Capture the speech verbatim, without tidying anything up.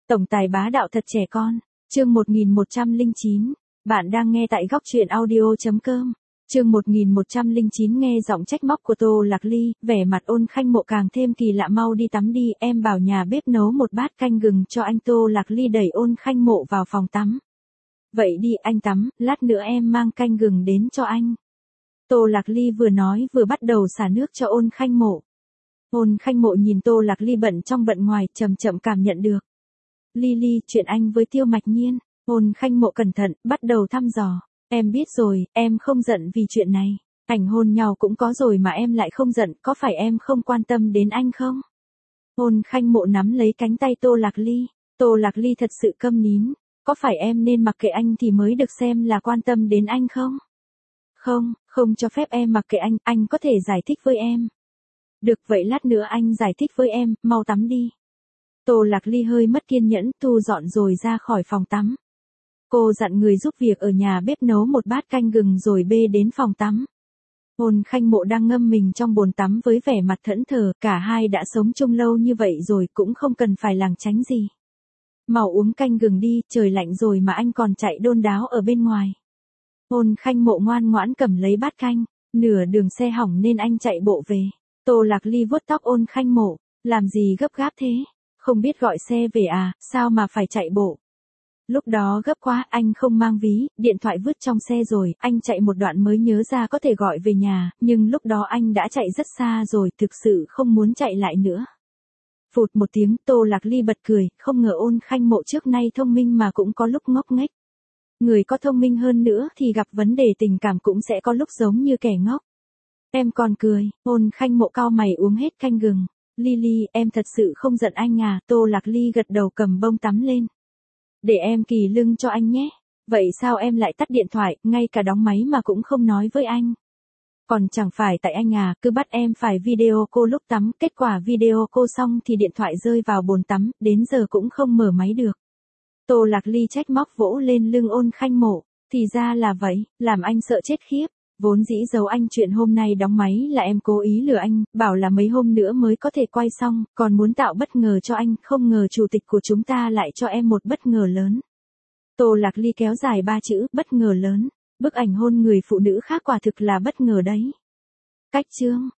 Tổng tài bá đạo thật trẻ con. Chương một nghìn một trăm lẻ chín. Bạn đang nghe tại góc truyện audio chấm com. Chương một nghìn một trăm lẻ chín nghe giọng trách móc của Tô Lạc Ly, vẻ mặt Ôn Khanh Mộ càng thêm kỳ lạ. Mau đi tắm đi, em bảo nhà bếp nấu một bát canh gừng cho anh. Tô Lạc Ly đẩy Ôn Khanh Mộ vào phòng tắm. Vậy đi anh tắm, lát nữa em mang canh gừng đến cho anh. Tô Lạc Ly vừa nói vừa bắt đầu xả nước cho Ôn Khanh Mộ. Ôn Khanh Mộ nhìn Tô Lạc Ly bận trong bận ngoài, chậm chậm cảm nhận được. Ly Ly, chuyện anh với Tiêu Mạch Nhiên. Ôn Khanh Mộ cẩn thận, bắt đầu thăm dò. Em biết rồi, em không giận vì chuyện này. Ảnh hôn nhau cũng có rồi mà em lại không giận, có phải em không quan tâm đến anh không? Ôn Khanh Mộ nắm lấy cánh tay Tô Lạc Ly. Tô Lạc Ly thật sự câm nín. Có phải em nên mặc kệ anh thì mới được xem là quan tâm đến anh không? Không, không cho phép em mặc kệ anh, anh có thể giải thích với em. Được vậy lát nữa anh giải thích với em, mau tắm đi. Tô Lạc Ly hơi mất kiên nhẫn, thu dọn rồi ra khỏi phòng tắm. Cô dặn người giúp việc ở nhà bếp nấu một bát canh gừng rồi bê đến phòng tắm. Ôn Khanh Mộ đang ngâm mình trong bồn tắm với vẻ mặt thẫn thờ, cả hai đã sống chung lâu như vậy rồi cũng không cần phải lảng tránh gì. Mau uống canh gừng đi, trời lạnh rồi mà anh còn chạy đôn đáo ở bên ngoài. Ôn Khanh Mộ ngoan ngoãn cầm lấy bát canh, nửa đường xe hỏng nên anh chạy bộ về. Tô Lạc Ly vuốt tóc Ôn Khanh Mộ, làm gì gấp gáp thế? Không biết gọi xe về à, sao mà phải chạy bộ? Lúc đó gấp quá, anh không mang ví, điện thoại vứt trong xe rồi, anh chạy một đoạn mới nhớ ra có thể gọi về nhà, nhưng lúc đó anh đã chạy rất xa rồi, thực sự không muốn chạy lại nữa. Phụt một tiếng, Tô Lạc Ly bật cười, không ngờ Ôn Khanh Mộ trước nay thông minh mà cũng có lúc ngốc nghếch. Người có thông minh hơn nữa thì gặp vấn đề tình cảm cũng sẽ có lúc giống như kẻ ngốc. Em còn cười. Ôn Khanh Mộ cau mày uống hết canh gừng. Ly Ly, em thật sự không giận anh à? Tô Lạc Ly gật đầu cầm bông tắm lên. Để em kỳ lưng cho anh nhé. Vậy sao em lại tắt điện thoại, ngay cả đóng máy mà cũng không nói với anh? Còn chẳng phải tại anh à, cứ bắt em phải video call lúc tắm, kết quả video call xong thì điện thoại rơi vào bồn tắm, đến giờ cũng không mở máy được. Tô Lạc Ly trách móc vỗ lên lưng Ôn Khanh Mộ, thì ra là vậy, làm anh sợ chết khiếp. Vốn dĩ giấu anh chuyện hôm nay đóng máy là em cố ý lừa anh, bảo là mấy hôm nữa mới có thể quay xong, còn muốn tạo bất ngờ cho anh, không ngờ chủ tịch của chúng ta lại cho em một bất ngờ lớn. Tô Lạc Ly kéo dài ba chữ, bất ngờ lớn, bức ảnh hôn người phụ nữ khác quả thực là bất ngờ đấy. Cách chương.